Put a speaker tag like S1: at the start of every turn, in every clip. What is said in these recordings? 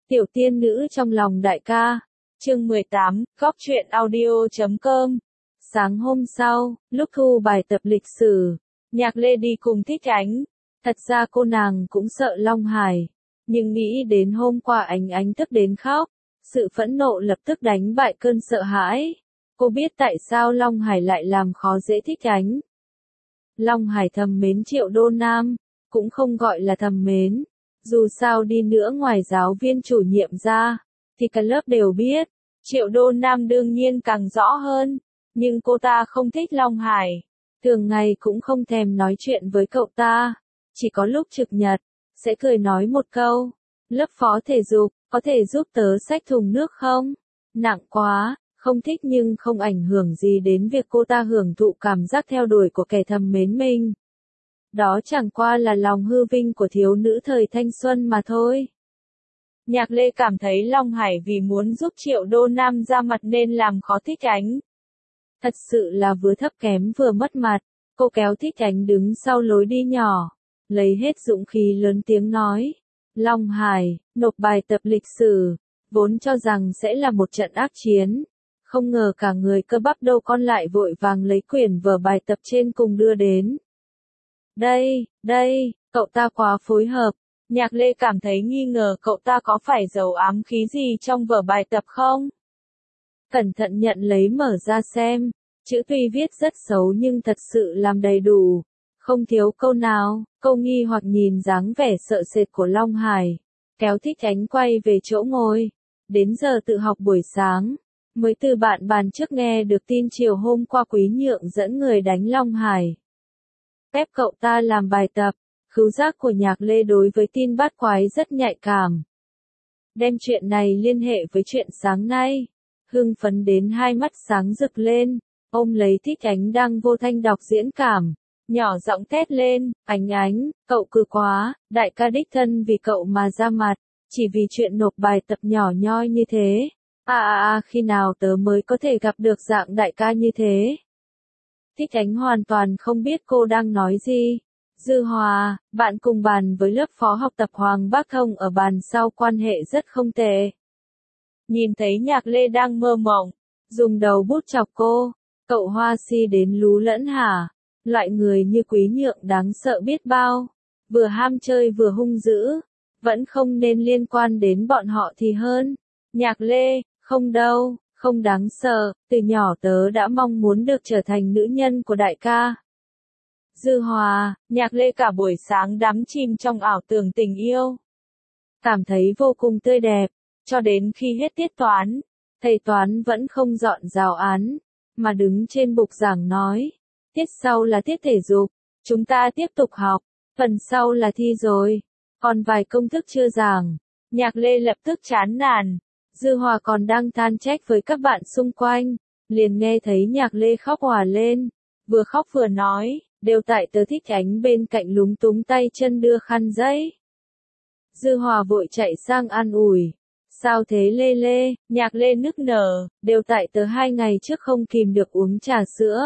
S1: Tiểu tiên nữ trong lòng đại ca. Chương 18, góc truyện audio.com. Sáng hôm sau, lúc thu bài tập lịch sử, Nhạc Lê đi cùng Thích Ánh. Thật ra cô nàng cũng sợ Long Hải, nhưng nghĩ đến hôm qua Ánh tức đến khóc, sự phẫn nộ lập tức đánh bại cơn sợ hãi. Cô biết tại sao Long Hải lại làm khó dễ Thích Ánh. Long Hải thầm mến Triệu Đô Nam, cũng không gọi là thầm mến. Dù sao đi nữa ngoài giáo viên chủ nhiệm ra, thì cả lớp đều biết. Triệu Đô Nam đương nhiên càng rõ hơn, nhưng cô ta không thích Long Hải. Thường ngày cũng không thèm nói chuyện với cậu ta, chỉ có lúc trực nhật, sẽ cười nói một câu. Lớp phó thể dục, có thể giúp tớ xách thùng nước không? Nặng quá, không thích nhưng không ảnh hưởng gì đến việc cô ta hưởng thụ cảm giác theo đuổi của kẻ thầm mến mình. Đó chẳng qua là lòng hư vinh của thiếu nữ thời thanh xuân mà thôi. Nhạc Lê cảm thấy Long Hải vì muốn giúp Triệu Đô Nam ra mặt nên làm khó Thích Ánh. Thật sự là vừa thấp kém vừa mất mặt. Cô kéo Thích Ánh đứng sau lối đi nhỏ, lấy hết dũng khí lớn tiếng nói. Long Hải, nộp bài tập lịch sử, vốn cho rằng sẽ là một trận ác chiến. Không ngờ cả người cơ bắp đâu con lại vội vàng lấy quyển vở bài tập trên cùng đưa đến. Đây, cậu ta quá phối hợp. Nhạc Lê cảm thấy nghi ngờ cậu ta có phải giấu ám khí gì trong vở bài tập không? Cẩn thận nhận lấy mở ra xem, chữ tuy viết rất xấu nhưng thật sự làm đầy đủ, không thiếu câu nào. Câu nghi hoặc nhìn dáng vẻ sợ sệt của Long Hải, kéo Thích Ánh quay về chỗ ngồi. Đến giờ tự học buổi sáng, mới từ bạn bàn trước nghe được tin chiều hôm qua Quý Nhượng dẫn người đánh Long Hải, ép cậu ta làm bài tập. Khứu giác của Nhạc Lê đối với tin bát quái rất nhạy cảm. Đem chuyện này liên hệ với chuyện sáng nay, hưng phấn đến hai mắt sáng rực lên, ôm lấy Thích Ánh đang vô thanh đọc diễn cảm, nhỏ giọng thét lên, Ánh, cậu cứ quá, đại ca đích thân vì cậu mà ra mặt, chỉ vì chuyện nộp bài tập nhỏ nhoi như thế. Khi nào tớ mới có thể gặp được dạng đại ca như thế? Thích Ánh hoàn toàn không biết cô đang nói gì. Dư Hòa, bạn cùng bàn với lớp phó học tập Hoàng Bác Thông ở bàn sau quan hệ rất không tệ. Nhìn thấy Nhạc Lê đang mơ mộng, dùng đầu bút chọc cô, cậu Hoa Si đến lú lẫn hả? Loại người như Quý Nhượng đáng sợ biết bao, vừa ham chơi vừa hung dữ, vẫn không nên liên quan đến bọn họ thì hơn. Nhạc Lê, không đâu, không đáng sợ, từ nhỏ tớ đã mong muốn được trở thành nữ nhân của đại ca. Dư Hòa, Nhạc Lê cả buổi sáng đắm chìm trong ảo tưởng tình yêu. Cảm thấy vô cùng tươi đẹp, cho đến khi hết tiết toán, thầy toán vẫn không dọn giáo án, mà đứng trên bục giảng nói. Tiết sau là tiết thể dục, chúng ta tiếp tục học, phần sau là thi rồi, còn vài công thức chưa giảng. Nhạc Lê lập tức chán nản, Dư Hòa còn đang than trách với các bạn xung quanh, liền nghe thấy Nhạc Lê khóc òa lên, vừa khóc vừa nói. Đều tại tớ Thích Ánh bên cạnh lúng túng tay chân đưa khăn giấy. Dư Hòa vội chạy sang an ủi. Sao thế Lê? Nhạc Lê nức nở, đều tại tớ 2 ngày trước không kìm được uống trà sữa.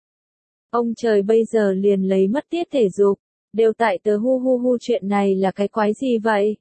S1: Ông trời bây giờ liền lấy mất tiết thể dục, đều tại tớ hu chuyện này là cái quái gì vậy?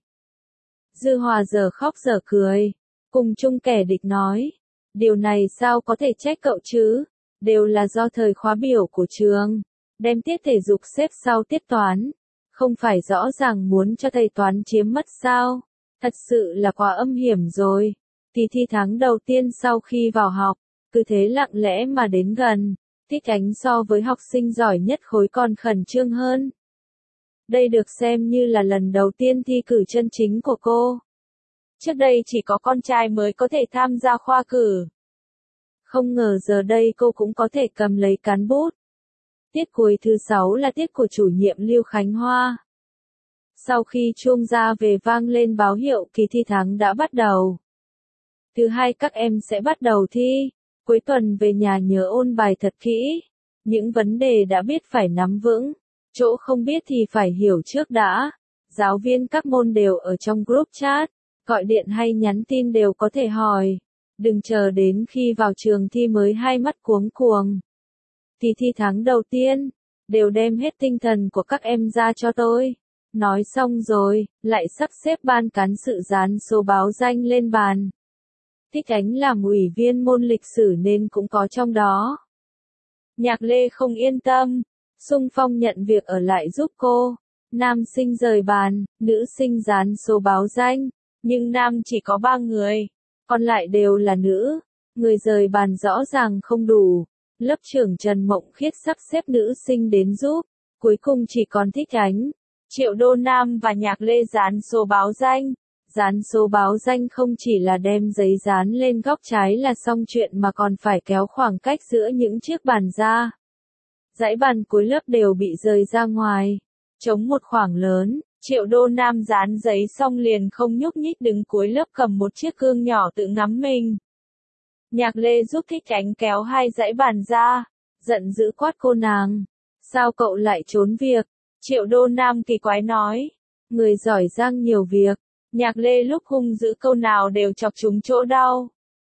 S1: Dư Hòa giờ khóc giờ cười, cùng chung kẻ địch nói. Điều này sao có thể trách cậu chứ, đều là do thời khóa biểu của trường. Đem tiết thể dục xếp sau tiết toán, không phải rõ ràng muốn cho thầy toán chiếm mất sao? Thật sự là quá âm hiểm rồi. Kỳ thi tháng đầu tiên sau khi vào học, cứ thế lặng lẽ mà đến gần. Thích Ánh so với học sinh giỏi nhất khối còn khẩn trương hơn. Đây được xem như là lần đầu tiên thi cử chân chính của cô. Trước đây chỉ có con trai mới có thể tham gia khoa cử. Không ngờ giờ đây cô cũng có thể cầm lấy cán bút. Tiết cuối thứ 6 là tiết của chủ nhiệm Lưu Khánh Hoa. Sau khi chuông ra về vang lên báo hiệu kỳ thi tháng đã bắt đầu. Thứ 2 các em sẽ bắt đầu thi. Cuối tuần về nhà nhớ ôn bài thật kỹ. Những vấn đề đã biết phải nắm vững. Chỗ không biết thì phải hiểu trước đã. Giáo viên các môn đều ở trong group chat. Gọi điện hay nhắn tin đều có thể hỏi. Đừng chờ đến khi vào trường thi mới hai mắt cuống cuồng. Kỳ thi tháng đầu tiên, đều đem hết tinh thần của các em ra cho tôi. Nói xong rồi, lại sắp xếp ban cán sự dán số báo danh lên bàn. Thích Ánh làm ủy viên môn lịch sử nên cũng có trong đó. Nhạc Lê không yên tâm, xung phong nhận việc ở lại giúp cô. Nam sinh rời bàn, nữ sinh dán số báo danh, nhưng nam chỉ có 3 người, còn lại đều là nữ. Người rời bàn rõ ràng không đủ. Lớp trưởng Trần Mộng Khiết sắp xếp nữ sinh đến giúp, cuối cùng chỉ còn Thích Ánh, Triệu Đô Nam và Nhạc Lê dán số báo danh. Dán số báo danh không chỉ là đem giấy dán lên góc trái là xong chuyện mà còn phải kéo khoảng cách giữa những chiếc bàn ra. Dãy bàn cuối lớp đều bị rời ra ngoài, trống một khoảng lớn. Triệu Đô Nam dán giấy xong liền không nhúc nhích đứng cuối lớp cầm một chiếc gương nhỏ tự ngắm mình. Nhạc Lê giúp Thích Ánh kéo 2 dãy bàn ra, giận dữ quát cô nàng. Sao cậu lại trốn việc? Triệu Đô Nam kỳ quái nói. Người giỏi giang nhiều việc. Nhạc Lê lúc hung dữ câu nào đều chọc trúng chỗ đau.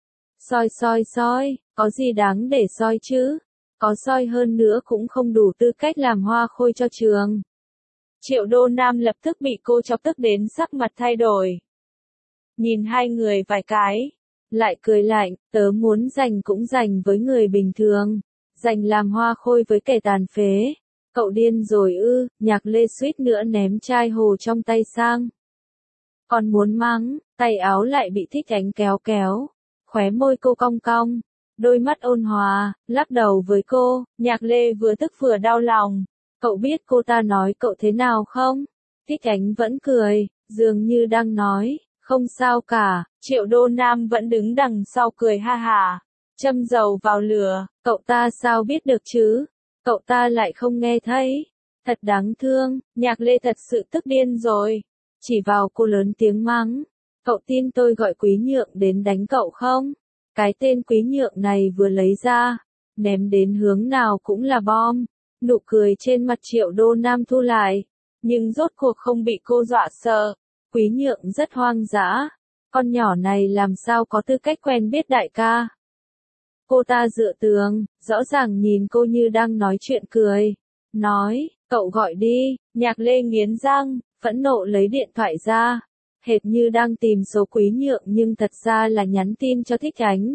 S1: Soi, có gì đáng để soi chứ? Có soi hơn nữa cũng không đủ tư cách làm hoa khôi cho trường. Triệu Đô Nam lập tức bị cô chọc tức đến sắc mặt thay đổi. Nhìn hai người vài cái, lại cười lạnh, tớ muốn giành cũng giành với người bình thường, giành làm hoa khôi với kẻ tàn phế. Cậu điên rồi ư? Nhạc Lê suýt nữa ném chai hồ trong tay sang. Còn muốn mắng, tay áo lại bị Thích Ánh kéo, khóe môi cô cong cong, đôi mắt ôn hòa, lắc đầu với cô. Nhạc Lê vừa tức vừa đau lòng. Cậu biết cô ta nói cậu thế nào không? Thích Ánh vẫn cười, dường như đang nói, không sao cả. Triệu Đô Nam vẫn đứng đằng sau cười ha hả, châm dầu vào lửa. Cậu ta sao biết được chứ? Cậu ta lại không nghe thấy. Thật đáng thương. Nhạc Lê thật sự tức điên rồi, chỉ vào cô lớn tiếng mắng. Cậu tin tôi gọi Quý Nhượng đến đánh cậu không? Cái tên Quý Nhượng này vừa lấy ra, ném đến hướng nào cũng là bom. Nụ cười trên mặt Triệu Đô Nam thu lại, nhưng rốt cuộc không bị cô dọa sợ. Quý Nhượng rất hoang dã, con nhỏ này làm sao có tư cách quen biết đại ca. Cô ta dựa tường, rõ ràng nhìn cô như đang nói chuyện cười. Nói, cậu gọi đi. Nhạc Lê nghiến răng, phẫn nộ lấy điện thoại ra, hệt như đang tìm số Quý Nhượng nhưng thật ra là nhắn tin cho Thích Ánh.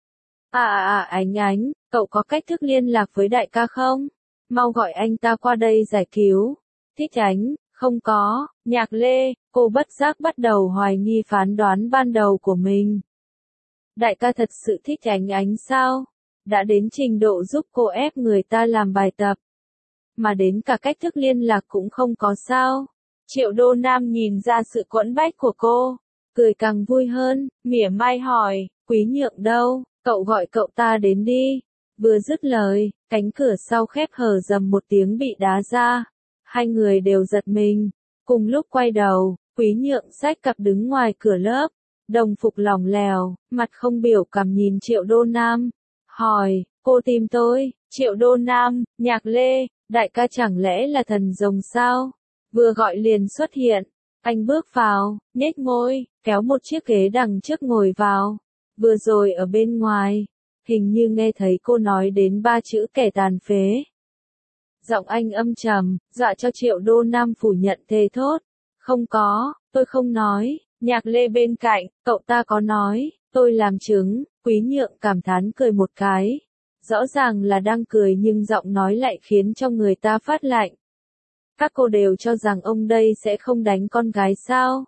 S1: Ánh, cậu có cách thức liên lạc với đại ca không? Mau gọi anh ta qua đây giải cứu. Thích Ánh, không có. Nhạc Lê, cô bất giác bắt đầu hoài nghi phán đoán ban đầu của mình. Đại ca thật sự thích Ánh sao? Đã đến trình độ giúp cô ép người ta làm bài tập, mà đến cả cách thức liên lạc cũng không có sao? Triệu Đô Nam nhìn ra sự quẫn bách của cô, cười càng vui hơn, mỉa mai hỏi, Quý Nhượng đâu? Cậu gọi cậu ta đến đi. Vừa dứt lời, cánh cửa sau khép hờ rầm một tiếng bị đá ra. Hai người đều giật mình. Cùng lúc quay đầu, Quý Nhượng xách cặp đứng ngoài cửa lớp, đồng phục lỏng lẻo, mặt không biểu cảm nhìn Triệu Đô Nam. Hỏi, cô tìm tôi? Triệu Đô Nam, Nhạc Lê, đại ca chẳng lẽ là thần rồng sao? Vừa gọi liền xuất hiện. Anh bước vào, nhếch môi, kéo một chiếc ghế đằng trước ngồi vào. Vừa rồi ở bên ngoài, hình như nghe thấy cô nói đến 3 chữ kẻ tàn phế. Giọng anh âm trầm, dọa cho Triệu Đô Nam phủ nhận thề thốt. Không có, tôi không nói. Nhạc Lê bên cạnh, cậu ta có nói, tôi làm chứng. Quý Nhượng cảm thán cười một cái. Rõ ràng là đang cười nhưng giọng nói lại khiến cho người ta phát lạnh. Các cô đều cho rằng ông đây sẽ không đánh con gái sao?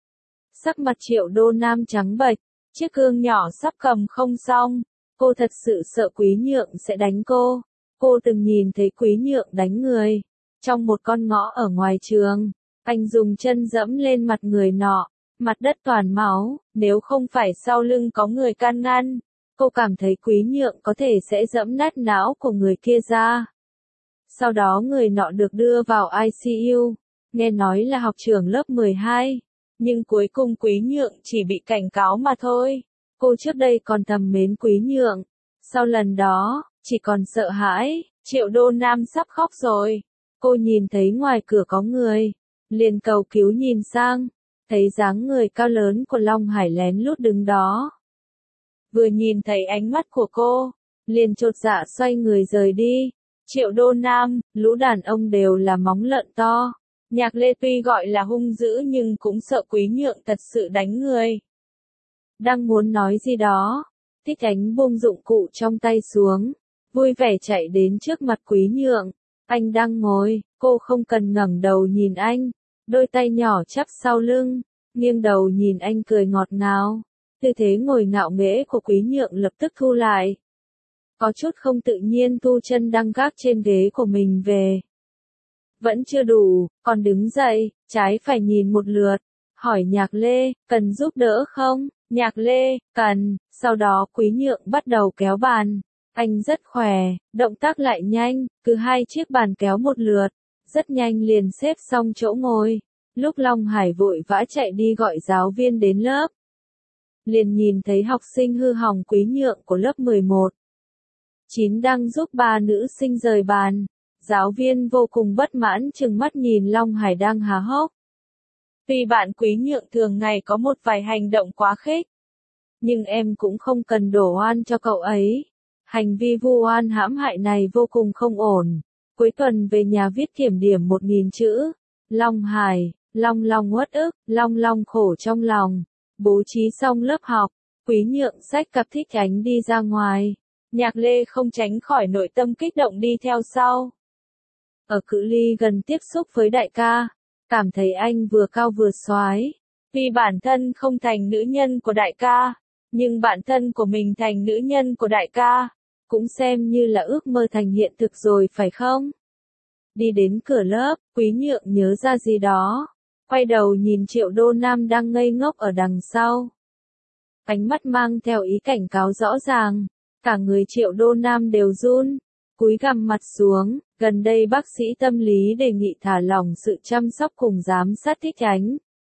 S1: Sắc mặt Triệu Đô Nam trắng bệch, chiếc gương nhỏ sắp cầm không xong. Cô thật sự sợ Quý Nhượng sẽ đánh cô. Cô từng nhìn thấy Quý Nhượng đánh người. Trong một con ngõ ở ngoài trường, anh dùng chân dẫm lên mặt người nọ, mặt đất toàn máu, nếu không phải sau lưng có người can ngăn, cô cảm thấy Quý Nhượng có thể sẽ dẫm nát não của người kia ra. Sau đó người nọ được đưa vào ICU, nghe nói là học trưởng lớp 12, nhưng cuối cùng Quý Nhượng chỉ bị cảnh cáo mà thôi. Cô trước đây còn thầm mến Quý Nhượng, sau lần đó, chỉ còn sợ hãi. Triệu Đô Nam sắp khóc rồi. Cô nhìn thấy ngoài cửa có người, liền cầu cứu nhìn sang, thấy dáng người cao lớn của Long Hải lén lút đứng đó. Vừa nhìn thấy ánh mắt của cô, liền chột dạ xoay người rời đi. Triệu Đô Nam, lũ đàn ông đều là móng lợn to, Nhạc Lê tuy gọi là hung dữ nhưng cũng sợ Quý Nhượng thật sự đánh người. Đang muốn nói gì đó, Thích Ánh buông dụng cụ trong tay xuống, vui vẻ chạy đến trước mặt Quý Nhượng. Anh đang ngồi, cô không cần ngẩng đầu nhìn anh, đôi tay nhỏ chắp sau lưng, nghiêng đầu nhìn anh cười ngọt ngào. Tư thế ngồi ngạo nghễ của Quý Nhượng lập tức thu lại. Có chút không tự nhiên thu chân đang gác trên ghế của mình về. Vẫn chưa đủ, còn đứng dậy, trái phải nhìn một lượt, hỏi Nhạc Lê, cần giúp đỡ không? Nhạc Lê, cần, sau đó Quý Nhượng bắt đầu kéo bàn. Anh rất khỏe, động tác lại nhanh, cứ 2 chiếc bàn kéo một lượt, rất nhanh liền xếp xong chỗ ngồi. Lúc Long Hải vội vã chạy đi gọi giáo viên đến lớp, liền nhìn thấy học sinh hư hỏng Quý Nhượng của lớp 11. 9 đang giúp 3 nữ sinh rời bàn. Giáo viên vô cùng bất mãn trừng mắt nhìn Long Hải đang há hốc. Tuy bạn Quý Nhượng thường ngày có một vài hành động quá khích, nhưng em cũng không cần đổ oan cho cậu ấy. Hành vi vu oan hãm hại này vô cùng không ổn. Cuối tuần về nhà viết kiểm điểm 1000 chữ. Long Hải, Long Long uất ức, Long Long khổ trong lòng. Bố trí xong lớp học, Quý Nhượng xách cặp Thích Ánh đi ra ngoài. Nhạc Lê không tránh khỏi nội tâm kích động đi theo sau. Ở cự ly gần tiếp xúc với đại ca, cảm thấy anh vừa cao vừa soái. Tuy bản thân không thành nữ nhân của đại ca, nhưng bản thân của mình thành nữ nhân của đại ca, cũng xem như là ước mơ thành hiện thực rồi phải không? Đi đến cửa lớp, Quý Nhượng nhớ ra gì đó, quay đầu nhìn Triệu Đô Nam đang ngây ngốc ở đằng sau. Ánh mắt mang theo ý cảnh cáo rõ ràng, cả người Triệu Đô Nam đều run, cúi gằm mặt xuống. Gần đây bác sĩ tâm lý đề nghị thả lỏng sự chăm sóc cùng giám sát Thích Ánh,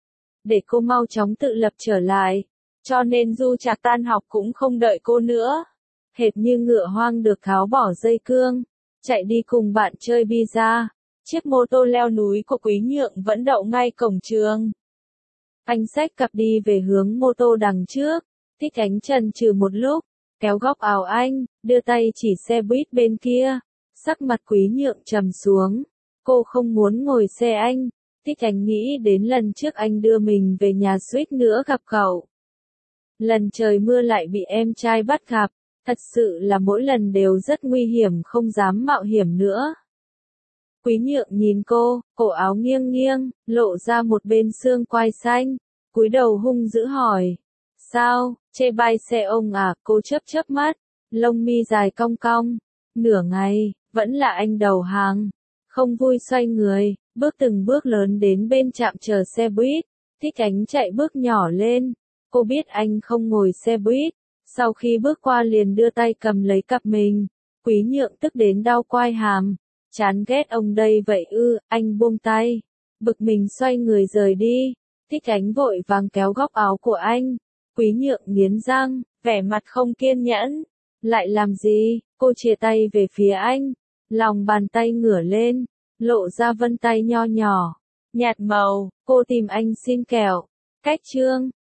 S1: để cô mau chóng tự lập trở lại, cho nên Du Trạc tan học cũng không đợi cô nữa. Hệt như ngựa hoang được tháo bỏ dây cương, chạy đi cùng bạn chơi bi-a. Chiếc mô tô leo núi của Quý Nhượng vẫn đậu ngay cổng trường. Anh xách cặp đi về hướng mô tô đằng trước. Thích Ánh chần chừ một lúc, kéo góc áo anh, đưa tay chỉ xe buýt bên kia. Sắc mặt Quý Nhượng trầm xuống. Cô không muốn ngồi xe anh. Thích Ánh nghĩ đến lần trước anh đưa mình về nhà suýt nữa gặp cậu. Lần trời mưa lại bị em trai bắt gặp. Thật sự là mỗi lần đều rất nguy hiểm, không dám mạo hiểm nữa. Quý Nhượng nhìn cô, cổ áo nghiêng nghiêng, lộ ra một bên xương quai xanh. Cúi đầu hung dữ hỏi. Sao, chê bai xe ông à? Cô chớp chớp mắt, lông mi dài cong cong. Nửa ngày, vẫn là anh đầu hàng. Không vui xoay người, bước từng bước lớn đến bên trạm chờ xe buýt. Thích Ánh chạy bước nhỏ lên. Cô biết anh không ngồi xe buýt. Sau khi bước qua liền đưa tay cầm lấy cặp mình. Quý Nhượng tức đến đau quai hàm. Chán ghét ông đây vậy ư? Anh buông tay. Bực mình xoay người rời đi. Thích Ánh vội vàng kéo góc áo của anh. Quý Nhượng nghiến răng, vẻ mặt không kiên nhẫn. Lại làm gì? Cô chìa tay về phía anh. Lòng bàn tay ngửa lên, lộ ra vân tay nho nhỏ, nhạt màu. Cô tìm anh xin kẹo. Cách chương